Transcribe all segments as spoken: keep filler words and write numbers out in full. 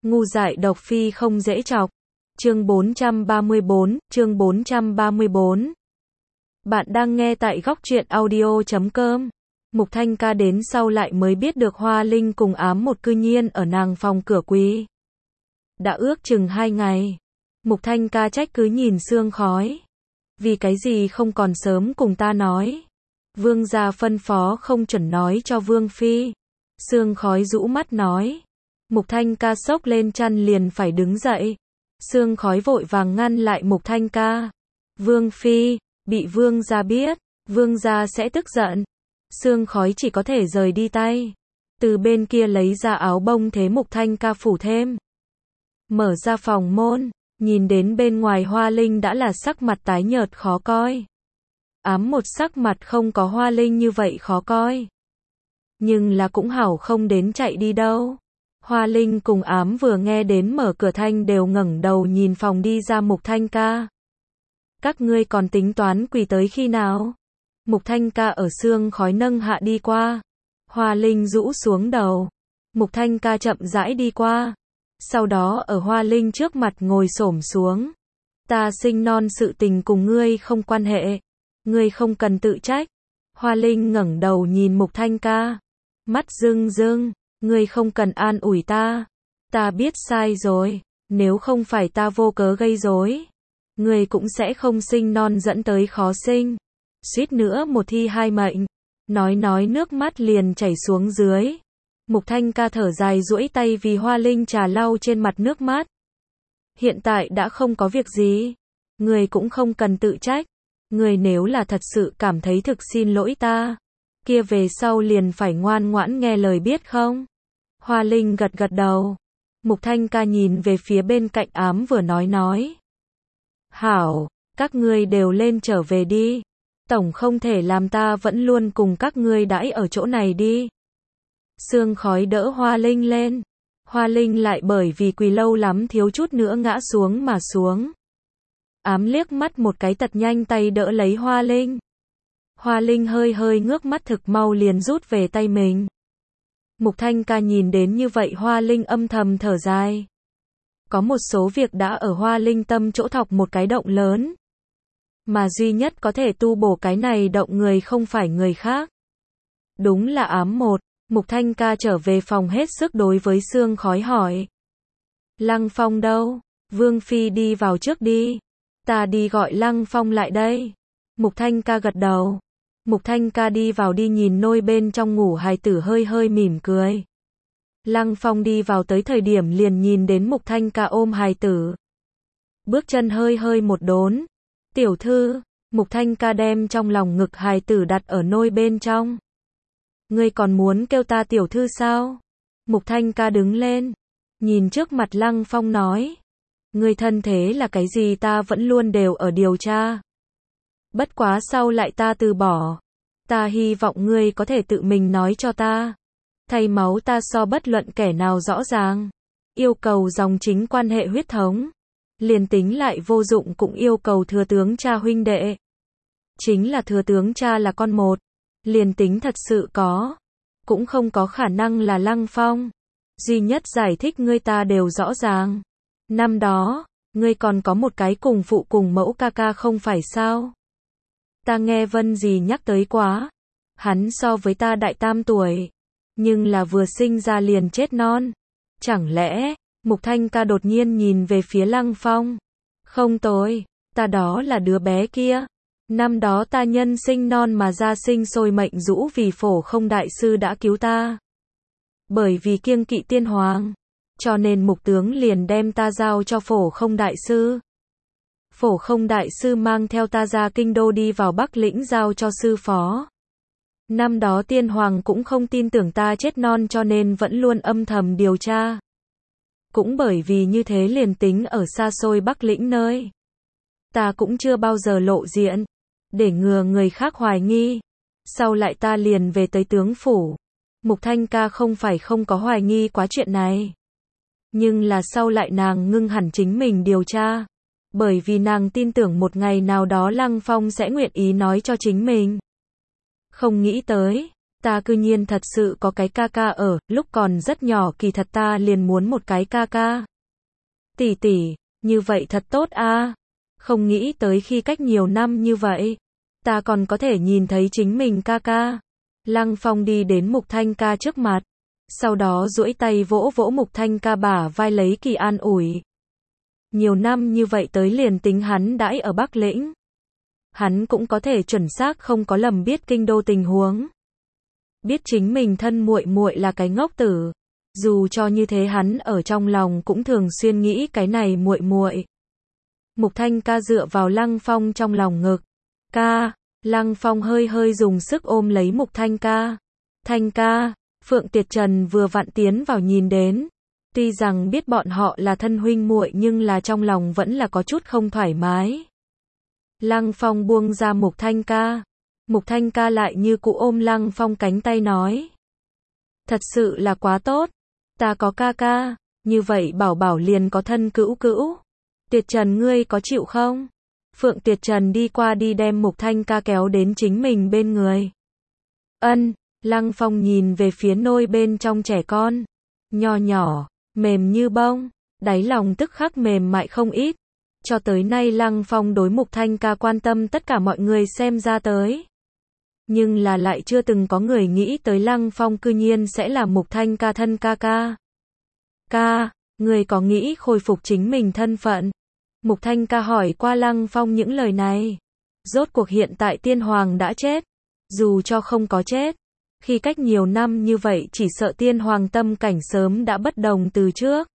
Ngu dại độc phi không dễ chọc. Chương bốn trăm ba mươi bốn, chương bốn trăm ba mươi bốn. Bạn đang nghe tại góc truyện audio chấm com. Mục Thanh Ca đến sau lại mới biết được Hoa Linh cùng ám một cư nhiên ở nàng phòng cửa quý. Đã ước chừng hai ngày. Mục Thanh Ca trách cứ nhìn sương khói. Vì cái gì không còn sớm cùng ta nói. Vương gia phân phó không chuẩn nói cho Vương Phi. Sương khói rũ mắt nói. Mục Thanh Ca xốc lên chăn liền phải đứng dậy. Sương khói vội vàng ngăn lại Mục Thanh Ca. Vương Phi, bị Vương gia biết, Vương gia sẽ tức giận. Sương khói chỉ có thể rời đi tay. Từ bên kia lấy ra áo bông thế Mục Thanh Ca phủ thêm. Mở ra phòng môn, nhìn đến bên ngoài Hoa Linh đã là sắc mặt tái nhợt khó coi. Ám một sắc mặt không có Hoa Linh như vậy khó coi. Nhưng là cũng hảo không đến chạy đi đâu. Hoa Linh cùng ám vừa nghe đến mở cửa thanh đều ngẩng đầu nhìn phòng đi ra Mục Thanh Ca. Các ngươi còn tính toán quỳ tới khi nào? Mục Thanh Ca ở sương khói nâng hạ đi qua. Hoa Linh rũ xuống đầu. Mục Thanh Ca chậm rãi đi qua. Sau đó ở Hoa Linh trước mặt ngồi xổm xuống. Ta sinh non sự tình cùng ngươi không quan hệ. Ngươi không cần tự trách. Hoa Linh ngẩng đầu nhìn Mục Thanh Ca. Mắt rưng rưng. Ngươi không cần an ủi ta. Ta biết sai rồi. Nếu không phải ta vô cớ gây rối, ngươi cũng sẽ không sinh non dẫn tới khó sinh. Suýt nữa một thi hai mệnh. Nói nói nước mắt liền chảy xuống dưới. Mục Thanh Ca thở dài duỗi tay vì Hoa Linh trà lau trên mặt nước mắt. Hiện tại đã không có việc gì. Ngươi cũng không cần tự trách. Ngươi nếu là thật sự cảm thấy thực xin lỗi ta, kia về sau liền phải ngoan ngoãn nghe lời biết không? Hoa Linh gật gật đầu. Mục Thanh Ca nhìn về phía bên cạnh ám vừa nói nói. Hảo, các ngươi đều lên trở về đi. Tổng không thể làm ta vẫn luôn cùng các ngươi đãi ở chỗ này đi. Sương khói đỡ Hoa Linh lên. Hoa Linh lại bởi vì quỳ lâu lắm thiếu chút nữa ngã xuống mà xuống. Ám liếc mắt một cái tật nhanh tay đỡ lấy Hoa Linh. Hoa Linh hơi hơi ngước mắt thực mau liền rút về tay mình. Mục Thanh Ca nhìn đến như vậy Hoa Linh âm thầm thở dài. Có một số việc đã ở Hoa Linh tâm chỗ thọc một cái động lớn. Mà duy nhất có thể tu bổ cái này động người không phải người khác. Đúng là ám một. Mục Thanh Ca trở về phòng hết sức đối với sương khói hỏi. Lăng Phong đâu? Vương Phi đi vào trước đi. Ta đi gọi Lăng Phong lại đây. Mục Thanh Ca gật đầu. Mục Thanh Ca đi vào đi nhìn nôi bên trong ngủ hài tử hơi hơi mỉm cười. Lăng Phong đi vào tới thời điểm liền nhìn đến Mục Thanh Ca ôm hài tử. Bước chân hơi hơi một đốn. Tiểu thư, Mục Thanh Ca đem trong lòng ngực hài tử đặt ở nôi bên trong. Ngươi còn muốn kêu ta tiểu thư sao? Mục Thanh Ca đứng lên. Nhìn trước mặt Lăng Phong nói. Ngươi thân thế là cái gì ta vẫn luôn đều ở điều tra. Bất quá sau lại ta từ bỏ. Ta hy vọng ngươi có thể tự mình nói cho ta. Thay máu ta so bất luận kẻ nào rõ ràng. Yêu cầu dòng chính quan hệ huyết thống. Liền tính lại vô dụng cũng yêu cầu thừa tướng cha huynh đệ. Chính là thừa tướng cha là con một. Liền tính thật sự có. Cũng không có khả năng là Lăng Phong. Duy nhất giải thích ngươi ta đều rõ ràng. Năm đó, ngươi còn có một cái cùng phụ cùng mẫu ca ca không phải sao? Ta nghe Vân gì nhắc tới quá. Hắn so với ta đại tam tuổi. Nhưng là vừa sinh ra liền chết non. Chẳng lẽ, Mục Thanh Ca đột nhiên nhìn về phía Lăng Phong. Không tôi, ta đó là đứa bé kia. Năm đó ta nhân sinh non mà ra sinh sôi mệnh rũ vì Phổ Không đại sư đã cứu ta. Bởi vì kiêng kỵ tiên hoàng. Cho nên Mục tướng liền đem ta giao cho Phổ Không đại sư. Phổ Không đại sư mang theo ta ra kinh đô đi vào Bắc Lĩnh giao cho sư phó. Năm đó tiên hoàng cũng không tin tưởng ta chết non cho nên vẫn luôn âm thầm điều tra. Cũng bởi vì như thế liền tính ở xa xôi Bắc Lĩnh nơi. Ta cũng chưa bao giờ lộ diện. Để ngừa người khác hoài nghi. Sau lại ta liền về tới tướng phủ. Mục Thanh Ca không phải không có hoài nghi quá chuyện này. Nhưng là sau lại nàng ngưng hẳn chính mình điều tra. Bởi vì nàng tin tưởng một ngày nào đó Lăng Phong sẽ nguyện ý nói cho chính mình. Không nghĩ tới, Ta cư nhiên thật sự có cái ca ca ở, lúc còn rất nhỏ kỳ thật ta liền muốn một cái ca ca. Tỷ tỷ, như vậy thật tốt a. Không nghĩ tới khi cách nhiều năm như vậy, ta còn có thể nhìn thấy chính mình ca ca. Lăng Phong đi đến Mục Thanh ca trước mặt, sau đó duỗi tay vỗ vỗ Mục Thanh ca bả vai lấy kỳ an ủi. Nhiều năm như vậy tới liền tính hắn đãi ở Bắc Lĩnh, hắn cũng có thể chuẩn xác không có lầm biết kinh đô tình huống. Biết chính mình thân muội muội là cái ngốc tử, dù cho như thế hắn ở trong lòng cũng thường xuyên nghĩ cái này muội muội. Mục Thanh ca dựa vào Lăng Phong trong lòng ngực. Ca, Lăng Phong hơi hơi dùng sức ôm lấy Mục Thanh ca. Thanh ca, Phượng Tiệt Trần vừa vặn tiến vào nhìn đến. Tuy rằng biết bọn họ là thân huynh muội nhưng là trong lòng vẫn là có chút không thoải mái. Lăng Phong buông ra Mục Thanh ca. Mục Thanh ca lại như cũ ôm Lăng Phong cánh tay nói. Thật sự là quá tốt. Ta có ca ca, như vậy bảo bảo liền có thân cữu cữu. Tiệt Trần ngươi có chịu không? Phượng Tiệt Trần đi qua đi đem Mục Thanh ca kéo đến chính mình bên người. Ân, Lăng Phong nhìn về phía nôi bên trong trẻ con. Nho nhỏ, mềm như bông, đáy lòng tức khắc mềm mại không ít. Cho tới nay Lăng Phong đối Mục Thanh ca quan tâm tất cả mọi người xem ra tới. Nhưng là lại chưa từng có người nghĩ tới Lăng Phong cư nhiên sẽ là Mục Thanh ca thân ca ca. Ca, người có nghĩ khôi phục chính mình thân phận? Mục Thanh ca hỏi qua Lăng Phong những lời này. Rốt cuộc hiện tại tiên hoàng đã chết. Dù cho không có chết, khi cách nhiều năm như vậy chỉ sợ tiên hoàng tâm cảnh sớm đã bất đồng từ trước.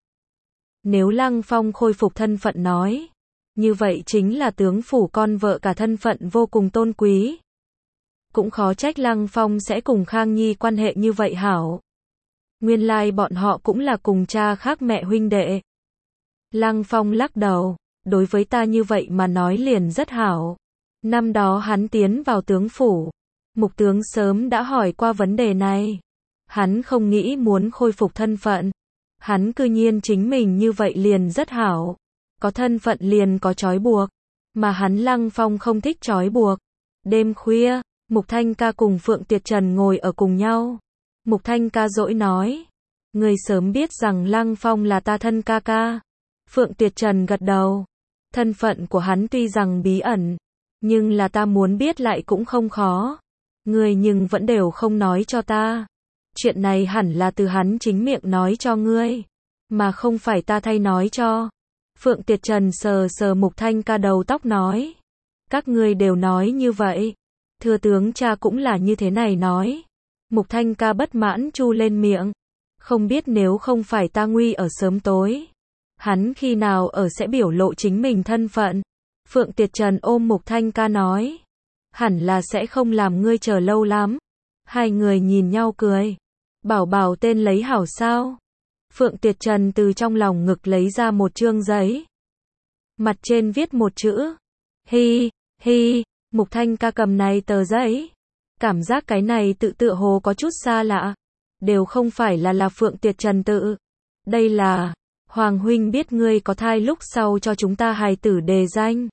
Nếu Lăng Phong khôi phục thân phận nói, như vậy chính là tướng phủ con vợ cả thân phận vô cùng tôn quý. Cũng khó trách Lăng Phong sẽ cùng Khang Nhi quan hệ như vậy hảo. Nguyên lai like bọn họ cũng là cùng cha khác mẹ huynh đệ. Lăng Phong lắc đầu, đối với ta như vậy mà nói liền rất hảo. Năm đó hắn tiến vào tướng phủ, Mục tướng sớm đã hỏi qua vấn đề này. Hắn không nghĩ muốn khôi phục thân phận. Hắn cư nhiên chính mình như vậy liền rất hảo. Có thân phận liền có trói buộc. Mà hắn Lăng Phong không thích trói buộc. Đêm khuya, Mục Thanh ca cùng Phượng Tiệt Trần ngồi ở cùng nhau. Mục Thanh ca dỗi nói. Người sớm biết rằng Lăng Phong là ta thân ca ca. Phượng Tiệt Trần gật đầu. Thân phận của hắn tuy rằng bí ẩn, nhưng là ta muốn biết lại cũng không khó. Ngươi nhưng vẫn đều không nói cho ta. Chuyện này hẳn là từ hắn chính miệng nói cho ngươi, mà không phải ta thay nói cho. Phượng Tiệt Trần sờ sờ Mục Thanh ca đầu tóc nói. Các ngươi đều nói như vậy. Thừa tướng cha cũng là như thế này nói. Mục Thanh ca bất mãn chu lên miệng. Không biết nếu không phải ta nguy ở sớm tối, hắn khi nào ở sẽ biểu lộ chính mình thân phận. Phượng Tiệt Trần ôm Mục Thanh ca nói. Hẳn là sẽ không làm ngươi chờ lâu lắm. Hai người nhìn nhau cười. Bảo bảo tên lấy hảo sao? Phượng Tiệt Trần từ trong lòng ngực lấy ra một chương giấy. Mặt trên viết một chữ. Hi, hi, Mục Thanh ca cầm này tờ giấy. Cảm giác cái này tự tựa hồ có chút xa lạ. Đều không phải là là Phượng Tiệt Trần tự. Đây là, Hoàng huynh biết ngươi có thai lúc sau cho chúng ta hài tử đề danh.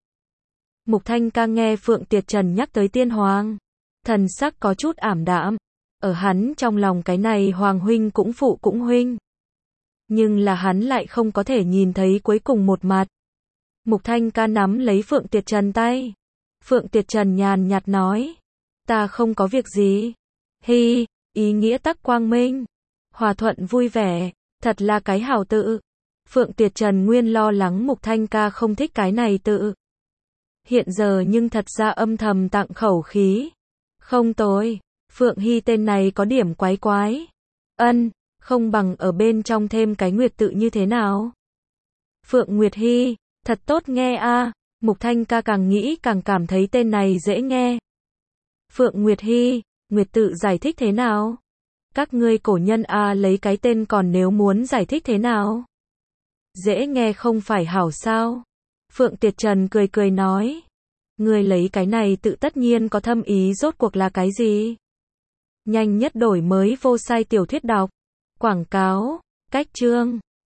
Mục Thanh ca nghe Phượng Tiệt Trần nhắc tới tiên hoàng. Thần sắc có chút ảm đạm. Ở hắn trong lòng cái này Hoàng huynh cũng phụ cũng huynh. Nhưng là hắn lại không có thể nhìn thấy cuối cùng một mặt. Mục Thanh ca nắm lấy Phượng Tiệt Trần tay. Phượng Tiệt Trần nhàn nhạt nói. Ta không có việc gì. Hi, ý nghĩa tắc quang minh. Hòa thuận vui vẻ. Thật là cái hảo tự. Phượng Tiệt Trần nguyên lo lắng Mục Thanh ca không thích cái này tự. Hiện giờ nhưng thật ra âm thầm tặng khẩu khí. Không tồi. Phượng Hy tên này có điểm quái quái. Ân, không bằng ở bên trong thêm cái Nguyệt tự như thế nào? Phượng Nguyệt Hy, thật tốt nghe a. Mục Thanh ca càng nghĩ càng cảm thấy tên này dễ nghe. Phượng Nguyệt Hy, Nguyệt tự giải thích thế nào? Các ngươi cổ nhân a lấy cái tên còn nếu muốn giải thích thế nào? Dễ nghe không phải hảo sao? Phượng Tiệt Trần cười cười nói. Ngươi lấy cái này tự tất nhiên có thâm ý rốt cuộc là cái gì? Nhanh nhất đổi mới vô sai tiểu thuyết đọc. Quảng cáo, cách chương.